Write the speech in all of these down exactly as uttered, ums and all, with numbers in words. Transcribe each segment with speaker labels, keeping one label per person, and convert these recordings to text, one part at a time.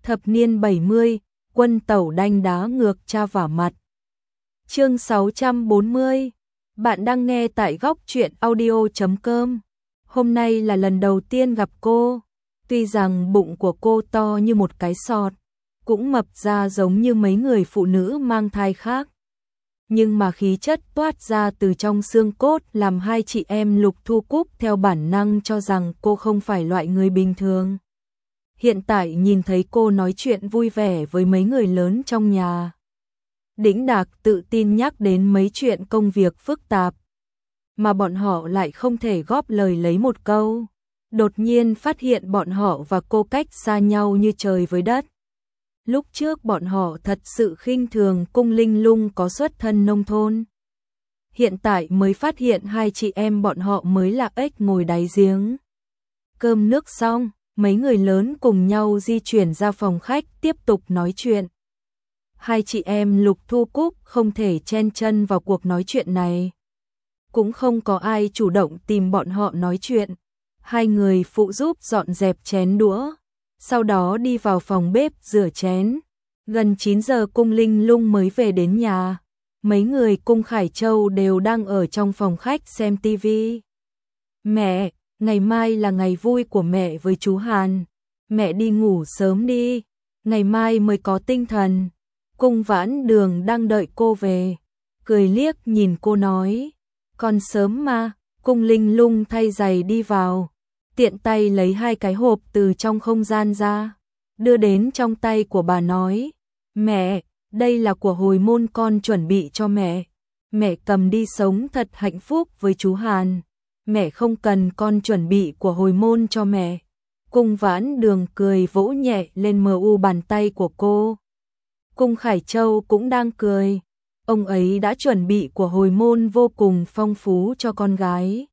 Speaker 1: Thập niên bảy mươi, quân tẩu đanh đá ngược cha vả mặt. Chương sáu trăm bốn mươi. Bạn đang nghe tại góc truyện audio chấm com. Hôm nay là lần đầu tiên gặp cô. Tuy rằng bụng của cô to như một cái sọt, cũng mập ra giống như mấy người phụ nữ mang thai khác. Nhưng mà khí chất toát ra từ trong xương cốt làm hai chị em Lục Thu Cúc theo bản năng cho rằng cô không phải loại người bình thường. Hiện tại nhìn thấy cô nói chuyện vui vẻ với mấy người lớn trong nhà, đĩnh đạc tự tin nhắc đến mấy chuyện công việc phức tạp, mà bọn họ lại không thể góp lời lấy một câu. Đột nhiên phát hiện bọn họ và cô cách xa nhau như trời với đất. Lúc trước bọn họ thật sự khinh thường Cung Linh Lung có xuất thân nông thôn. Hiện tại mới phát hiện hai chị em bọn họ mới là ếch ngồi đáy giếng. Cơm nước xong, mấy người lớn cùng nhau di chuyển ra phòng khách tiếp tục nói chuyện. Hai chị em Lục Thu Cúc không thể chen chân vào cuộc nói chuyện này. Cũng không có ai chủ động tìm bọn họ nói chuyện. Hai người phụ giúp dọn dẹp chén đũa, sau đó đi vào phòng bếp rửa chén. Gần chín giờ Cung Linh Lung mới về đến nhà. Mấy người Cung Khải Châu đều đang ở trong phòng khách xem tivi. Mẹ, ngày mai là ngày vui của mẹ với chú Hàn. Mẹ đi ngủ sớm đi, ngày mai mới có tinh thần. Cung Vãn Đường đang đợi cô về, cười liếc nhìn cô nói, còn sớm mà. Cung Linh Lung thay giày đi vào, tiện tay lấy hai cái hộp từ trong không gian ra, đưa đến trong tay của bà nói, mẹ, đây là của hồi môn con chuẩn bị cho mẹ. Mẹ cầm đi sống thật hạnh phúc với chú Hàn. Mẹ không cần con chuẩn bị của hồi môn cho mẹ. Cung Vãn Đường cười vỗ nhẹ lên mờ u bàn tay của cô. Cung Khải Châu cũng đang cười. Ông ấy đã chuẩn bị của hồi môn vô cùng phong phú cho con gái,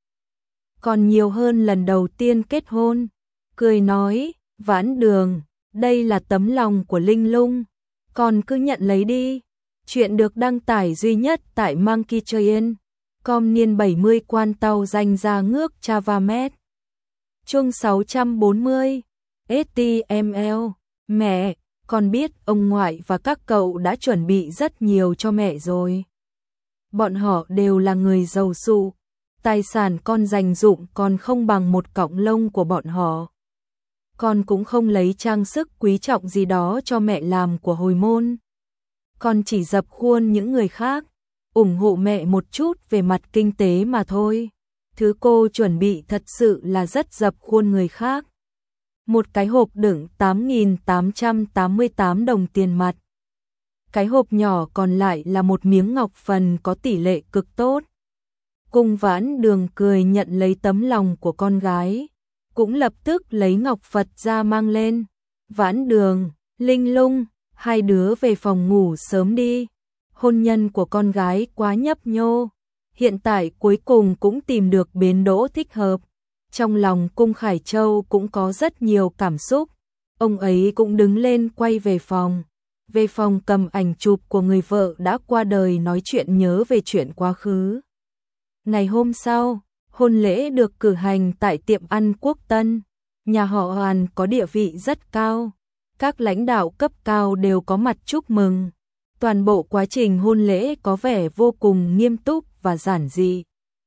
Speaker 1: còn nhiều hơn lần đầu tiên kết hôn. Cười nói, Vãn Đường, đây là tấm lòng của Linh Lung, con cứ nhận lấy đi. Chuyện được đăng tải duy nhất tại Monkey Train. Com niên bảy mươi quan tàu danh ra ngước Chavamet. Chương sáu trăm bốn mươi. ét tê em lờ. Mẹ, con biết ông ngoại và các cậu đã chuẩn bị rất nhiều cho mẹ rồi. Bọn họ đều là người giàu sụ, tài sản con dành dụm còn không bằng một cọng lông của bọn họ. Con cũng không lấy trang sức quý trọng gì đó cho mẹ làm của hồi môn. Con chỉ dập khuôn những người khác, ủng hộ mẹ một chút về mặt kinh tế mà thôi. Thứ cô chuẩn bị thật sự là rất dập khuôn người khác. Một cái hộp đựng tám nghìn tám trăm tám mươi tám đồng tiền mặt. Cái hộp nhỏ còn lại là một miếng ngọc phần có tỷ lệ cực tốt. Cung Vãn Đường cười nhận lấy tấm lòng của con gái, cũng lập tức lấy ngọc Phật ra mang lên. Vãn Đường, Linh Lung, hai đứa về phòng ngủ sớm đi. Hôn nhân của con gái quá nhấp nhô, hiện tại cuối cùng cũng tìm được bến đỗ thích hợp. Trong lòng Cung Khải Châu cũng có rất nhiều cảm xúc. Ông ấy cũng đứng lên quay về phòng. Về phòng cầm ảnh chụp của người vợ đã qua đời nói chuyện nhớ về chuyện quá khứ. Ngày hôm sau, hôn lễ được cử hành tại tiệm ăn Quốc Tân. Nhà họ Hoàn có địa vị rất cao. Các lãnh đạo cấp cao đều có mặt chúc mừng. Toàn bộ quá trình hôn lễ có vẻ vô cùng nghiêm túc và giản dị.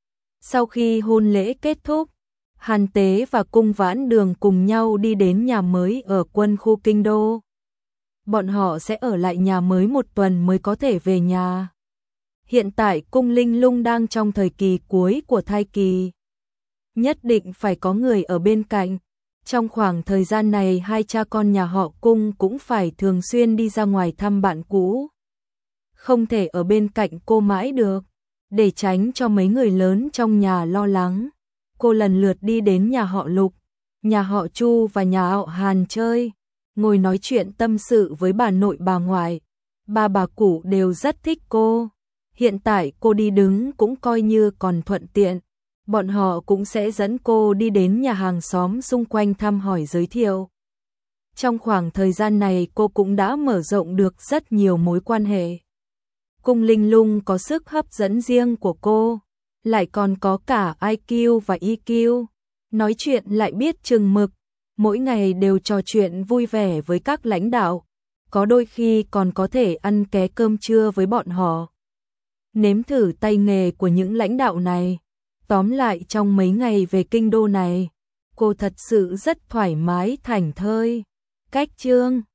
Speaker 1: Sau khi hôn lễ kết thúc, Hàn Tế và Cung Vãn Đường cùng nhau đi đến nhà mới ở quân khu Kinh Đô. Bọn họ sẽ ở lại nhà mới một tuần mới có thể về nhà. Hiện tại Cung Linh Lung đang trong thời kỳ cuối của thai kỳ. Nhất định phải có người ở bên cạnh. Trong khoảng thời gian này hai cha con nhà họ Cung cũng phải thường xuyên đi ra ngoài thăm bạn cũ. Không thể ở bên cạnh cô mãi được. Để tránh cho mấy người lớn trong nhà lo lắng, cô lần lượt đi đến nhà họ Lục, nhà họ Chu và nhà họ Hàn chơi, ngồi nói chuyện tâm sự với bà nội bà ngoại. Ba bà cụ đều rất thích cô. Hiện tại cô đi đứng cũng coi như còn thuận tiện. Bọn họ cũng sẽ dẫn cô đi đến nhà hàng xóm xung quanh thăm hỏi giới thiệu. Trong khoảng thời gian này cô cũng đã mở rộng được rất nhiều mối quan hệ. Cung Linh Lung có sức hấp dẫn riêng của cô, lại còn có cả i kiu và e kiu, nói chuyện lại biết chừng mực, mỗi ngày đều trò chuyện vui vẻ với các lãnh đạo, có đôi khi còn có thể ăn ké cơm trưa với bọn họ. Nếm thử tay nghề của những lãnh đạo này. Tóm lại trong mấy ngày về kinh đô này, cô thật sự rất thoải mái thảnh thơi. Cách chương